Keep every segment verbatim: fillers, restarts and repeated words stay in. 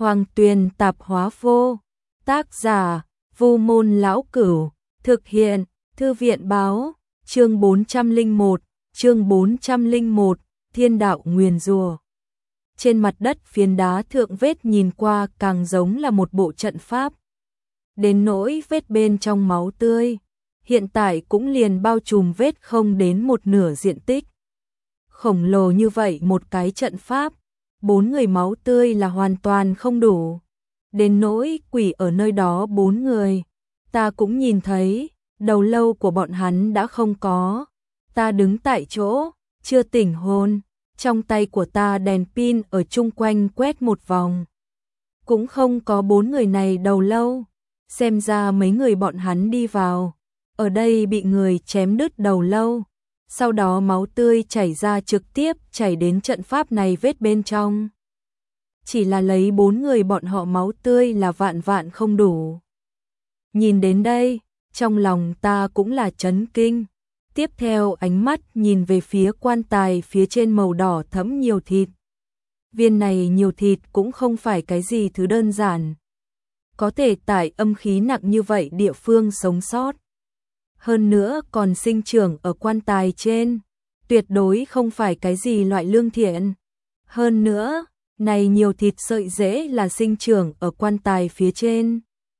Hoàng Tuyền Tạp Hóa Vô. Tác giả: Vu Môn Lão Cửu. Thực hiện: Thư viện báo. Chương bốn trăm lẻ một, chương bốn trăm lẻ một, Thiên đạo nguyền rủa. Trên mặt đất phiến đá thượng vết nhìn qua càng giống là một bộ trận pháp. Đến nỗi vết bên trong máu tươi, hiện tại cũng liền bao trùm vết không đến một nửa diện tích. Khổng lồ như vậy một cái trận pháp, bốn người máu tươi là hoàn toàn không đủ. Đến nỗi quỷ ở nơi đó bốn người, ta cũng nhìn thấy, đầu lâu của bọn hắn đã không có. Ta đứng tại chỗ, chưa tỉnh hồn, trong tay của ta đèn pin ở chung quanh quét một vòng. Cũng không có bốn người này đầu lâu, xem ra mấy người bọn hắn đi vào, ở đây bị người chém đứt đầu lâu. Sau đó máu tươi chảy ra trực tiếp chảy đến trận pháp này vết bên trong. Chỉ là lấy bốn người bọn họ máu tươi là vạn vạn không đủ. Nhìn đến đây, trong lòng ta cũng là chấn kinh. Tiếp theo ánh mắt nhìn về phía quan tài phía trên màu đỏ thẫm nhiều thịt. Viên này nhiều thịt cũng không phải cái gì thứ đơn giản. Có thể tại âm khí nặng như vậy địa phương sống sót. Hơn nữa còn sinh trưởng ở quan tài trên, tuyệt đối không phải cái gì loại lương thiện. Hơn nữa, này nhiều thịt sợi rễ là sinh trưởng ở quan tài phía trên.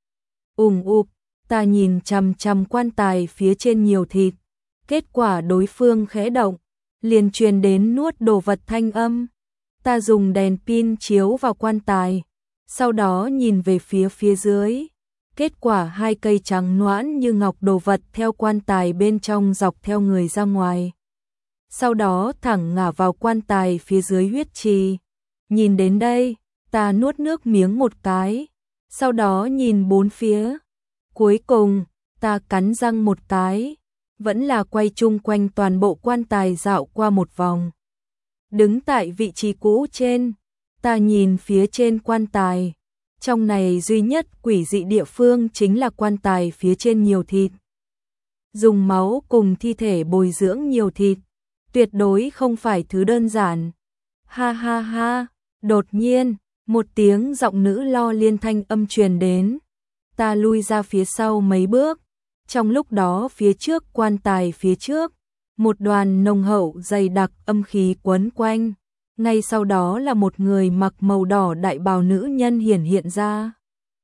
Ùng ục, ta nhìn chằm chằm quan tài phía trên nhiều thịt, kết quả đối phương khẽ động, liền truyền đến nuốt đồ vật thanh âm. Ta dùng đèn pin chiếu vào quan tài, sau đó nhìn về phía phía dưới. Kết quả hai cây trắng nõn như ngọc đồ vật theo quan tài bên trong dọc theo người ra ngoài. Sau đó thẳng ngả vào quan tài phía dưới huyết trì. Nhìn đến đây, ta nuốt nước miếng một cái, sau đó nhìn bốn phía. Cuối cùng, ta cắn răng một cái, vẫn là quay chung quanh toàn bộ quan tài dạo qua một vòng. Đứng tại vị trí cũ trên, ta nhìn phía trên quan tài. Trong này duy nhất quỷ dị địa phương chính là quan tài phía trên nhiều thịt. Dùng máu cùng thi thể bồi dưỡng nhiều thịt, tuyệt đối không phải thứ đơn giản. Ha ha ha, đột nhiên, một tiếng giọng nữ lo liên thanh âm truyền đến. Ta lui ra phía sau mấy bước, trong lúc đó phía trước quan tài phía trước, một đoàn nồng hậu dày đặc âm khí quấn quanh. Ngay sau đó là một người mặc màu đỏ đại bào nữ nhân hiển hiện ra.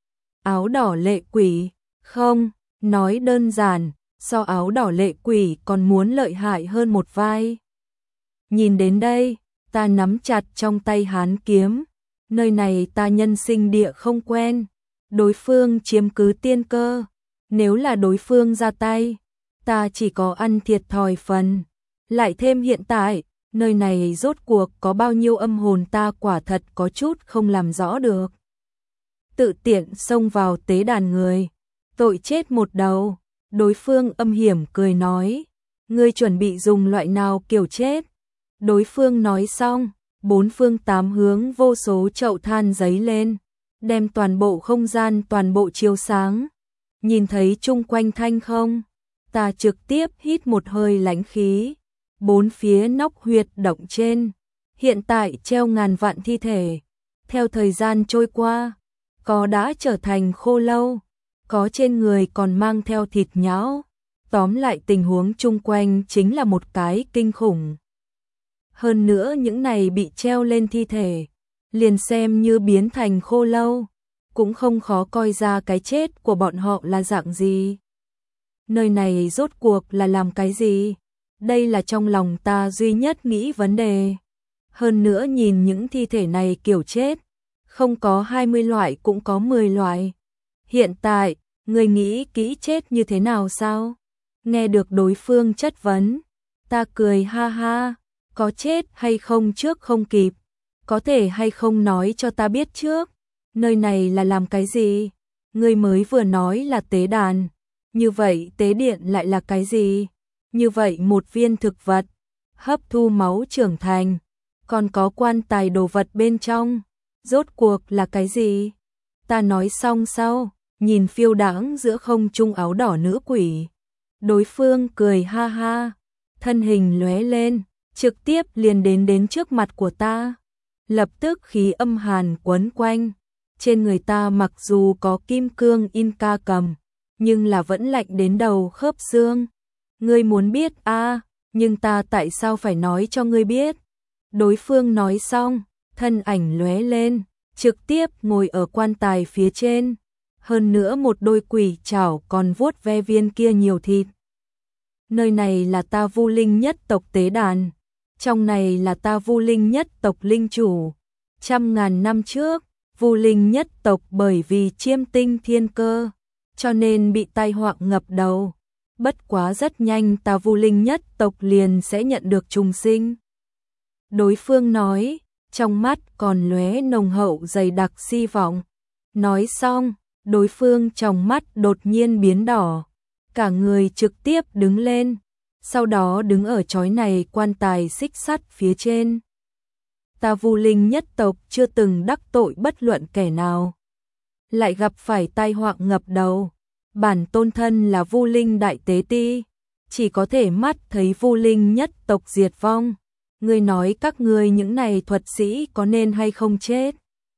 Áo đỏ lệ quỷ, không, nói đơn giản, so áo đỏ lệ quỷ còn muốn lợi hại hơn một vai. Nhìn đến đây, ta nắm chặt trong tay hán kiếm, nơi này ta nhân sinh địa không quen, đối phương chiếm cứ tiên cơ, nếu là đối phương ra tay, ta chỉ có ăn thiệt thòi phần, lại thêm hiện tại. Nơi này rốt cuộc có bao nhiêu âm hồn ta quả thật có chút không làm rõ được. Tự tiện xông vào tế đàn người, tội chết một đầu. Đối phương âm hiểm cười nói, ngươi chuẩn bị dùng loại nào kiểu chết? Đối phương nói xong, bốn phương tám hướng vô số chậu than giấy lên, đem toàn bộ không gian toàn bộ chiếu sáng. Nhìn thấy chung quanh thanh không, ta trực tiếp hít một hơi lãnh khí. Bốn phía nóc huyệt động trên, hiện tại treo ngàn vạn thi thể. Theo thời gian trôi qua, có đã trở thành khô lâu, có trên người còn mang theo thịt nhão. Tóm lại tình huống chung quanh chính là một cái kinh khủng. Hơn nữa những này bị treo lên thi thể, liền xem như biến thành khô lâu, cũng không khó coi ra cái chết của bọn họ là dạng gì. Nơi này rốt cuộc là làm cái gì? Đây là trong lòng ta duy nhất nghĩ vấn đề. Hơn nữa nhìn những thi thể này kiểu chết, không có hai mươi loại cũng có mười loại. Hiện tại, người nghĩ kỹ chết như thế nào sao? Nghe được đối phương chất vấn, ta cười ha ha, có chết hay không trước không kịp, có thể hay không nói cho ta biết trước, nơi này là làm cái gì? Người mới vừa nói là tế đàn, như vậy tế điện lại là cái gì? Như vậy một viên thực vật, hấp thu máu trưởng thành, còn có quan tài đồ vật bên trong, rốt cuộc là cái gì? Ta nói xong sau, nhìn phiêu đãng giữa không trung áo đỏ nữ quỷ. Đối phương cười ha ha, thân hình lóe lên, trực tiếp liền đến đến trước mặt của ta. Lập tức khí âm hàn quấn quanh, trên người ta mặc dù có kim cương in ca cầm, nhưng là vẫn lạnh đến đầu khớp xương. Ngươi muốn biết a, à, nhưng ta tại sao phải nói cho ngươi biết? Đối phương nói xong, thân ảnh lóe lên, trực tiếp ngồi ở quan tài phía trên. Hơn nữa một đôi quỷ chảo còn vuốt ve viên kia nhiều thịt. Nơi này là ta Vu Linh nhất tộc tế đàn, trong này là ta Vu Linh nhất tộc linh chủ. Trăm ngàn năm trước, Vu Linh nhất tộc bởi vì chiêm tinh thiên cơ, cho nên bị tai họa ngập đầu. Bất quá rất nhanh ta Vu Linh nhất tộc liền sẽ nhận được trùng sinh. Đối phương nói, trong mắt còn lóe nồng hậu dày đặc si vọng. Nói xong, đối phương trong mắt đột nhiên biến đỏ, cả người trực tiếp đứng lên, sau đó đứng ở chói này quan tài xích sắt phía trên. Ta Vu Linh nhất tộc chưa từng đắc tội bất luận kẻ nào, lại gặp phải tai họa ngập đầu. Bản tôn thân là Vu Linh đại tế ti, chỉ có thể mắt thấy Vu Linh nhất tộc diệt vong. Ngươi nói các ngươi những này thuật sĩ có nên hay không chết?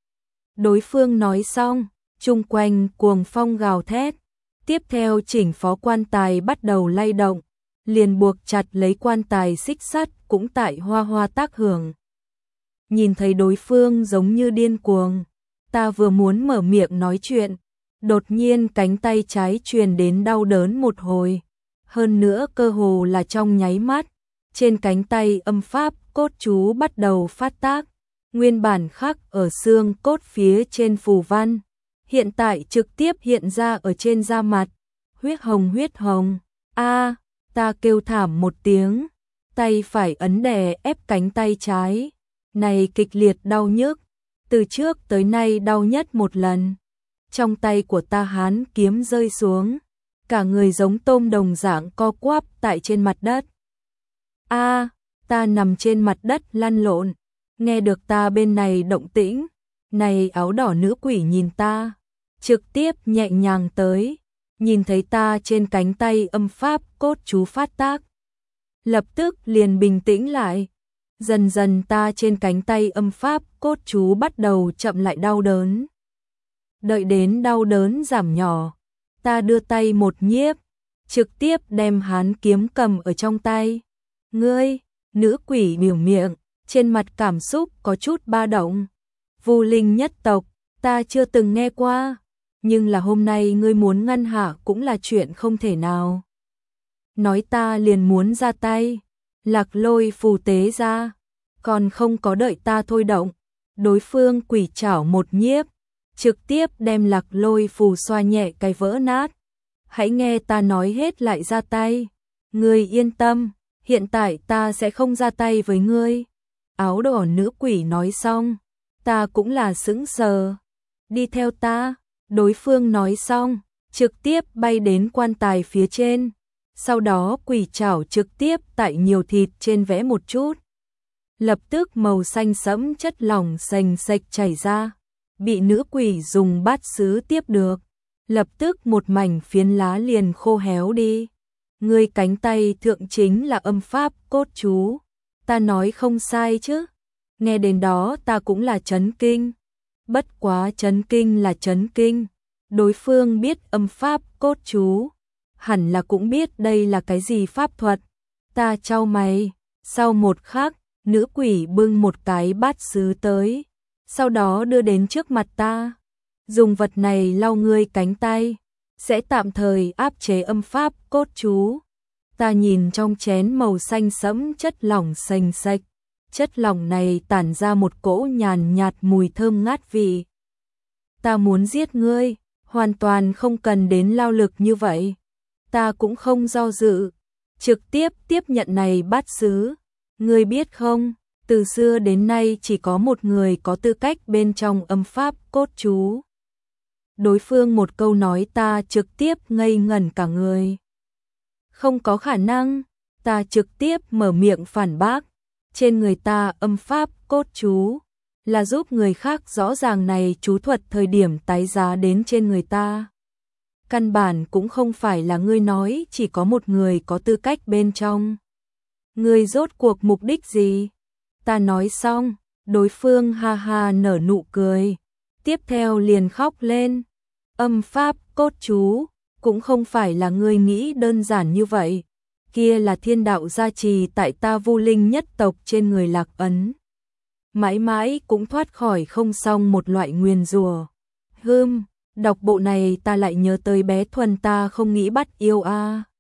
Đối phương nói xong, chung quanh cuồng phong gào thét. Tiếp theo chỉnh phó quan tài bắt đầu lay động, liền buộc chặt lấy quan tài xích sắt cũng tại hoa hoa tác hưởng. Nhìn thấy đối phương giống như điên cuồng, ta vừa muốn mở miệng nói chuyện, đột nhiên cánh tay trái truyền đến đau đớn một hồi, hơn nữa cơ hồ là trong nháy mắt, trên cánh tay âm pháp cốt chú bắt đầu phát tác, nguyên bản khắc ở xương cốt phía trên phù văn, hiện tại trực tiếp hiện ra ở trên da mặt, huyết hồng huyết hồng. A, ta kêu thảm một tiếng, tay phải ấn đè ép cánh tay trái, này kịch liệt đau nhức, từ trước tới nay đau nhất một lần. Trong tay của ta hán kiếm rơi xuống, cả người giống tôm đồng dạng co quắp tại trên mặt đất. A, ta nằm trên mặt đất lăn lộn, nghe được ta bên này động tĩnh, này áo đỏ nữ quỷ nhìn ta, trực tiếp nhẹ nhàng tới, nhìn thấy ta trên cánh tay âm pháp cốt chú phát tác, lập tức liền bình tĩnh lại. Dần dần ta trên cánh tay âm pháp cốt chú bắt đầu chậm lại đau đớn. Đợi đến đau đớn giảm nhỏ, ta đưa tay một nhiếp, trực tiếp đem hán kiếm cầm ở trong tay. Ngươi, nữ quỷ biểu miệng, trên mặt cảm xúc có chút ba động. Vu Linh nhất tộc, ta chưa từng nghe qua, nhưng là hôm nay ngươi muốn ngăn hạ cũng là chuyện không thể nào. Nói ta liền muốn ra tay, lạc lôi phù tế ra, còn không có đợi ta thôi động, đối phương quỷ chảo một nhiếp, trực tiếp đem lạc lôi phù xoa nhẹ cái vỡ nát. Hãy nghe ta nói hết lại ra tay. Ngươi yên tâm, hiện tại ta sẽ không ra tay với ngươi. Áo đỏ nữ quỷ nói xong, ta cũng là sững sờ. Đi theo ta, đối phương nói xong, trực tiếp bay đến quan tài phía trên. Sau đó quỷ chảo trực tiếp tại nhiều thịt trên vẽ một chút. Lập tức màu xanh sẫm chất lỏng sành sạch chảy ra, bị nữ quỷ dùng bát sứ tiếp được. Lập tức một mảnh phiến lá liền khô héo đi. Ngươi cánh tay thượng chính là âm pháp cốt chú. Ta nói không sai chứ. Nghe đến đó ta cũng là chấn kinh. Bất quá chấn kinh là chấn kinh. Đối phương biết âm pháp cốt chú, hẳn là cũng biết đây là cái gì pháp thuật. Ta chau mày, sau một khắc, nữ quỷ bưng một cái bát sứ tới, sau đó đưa đến trước mặt ta. Dùng vật này lau ngươi cánh tay, sẽ tạm thời áp chế âm pháp cốt chú. Ta nhìn trong chén màu xanh sẫm chất lỏng sành sạch, chất lỏng này tản ra một cỗ nhàn nhạt mùi thơm ngát vị. Ta muốn giết ngươi, hoàn toàn không cần đến lao lực như vậy. Ta cũng không do dự, trực tiếp tiếp nhận này bát sứ. Ngươi biết không, từ xưa đến nay chỉ có một người có tư cách bên trong âm pháp cốt chú. Đối phương một câu nói ta trực tiếp ngây ngẩn cả người. Không có khả năng, ta trực tiếp mở miệng phản bác. Trên người ta âm pháp cốt chú là giúp người khác rõ ràng này chú thuật thời điểm tái giá đến trên người ta. Căn bản cũng không phải là ngươi nói chỉ có một người có tư cách bên trong. Ngươi rốt cuộc mục đích gì? Ta nói xong, đối phương ha ha nở nụ cười. tiếp theo liền khóc lên. Âm pháp cốt chú, cũng không phải là ngươi nghĩ đơn giản như vậy. Kia là thiên đạo gia trì tại ta Vu Linh nhất tộc trên người Lạc Ấn. Mãi mãi cũng thoát khỏi không xong một loại nguyền rủa. Hừm, đọc bộ này ta lại nhớ tới bé Thuần ta không nghĩ bắt yêu a.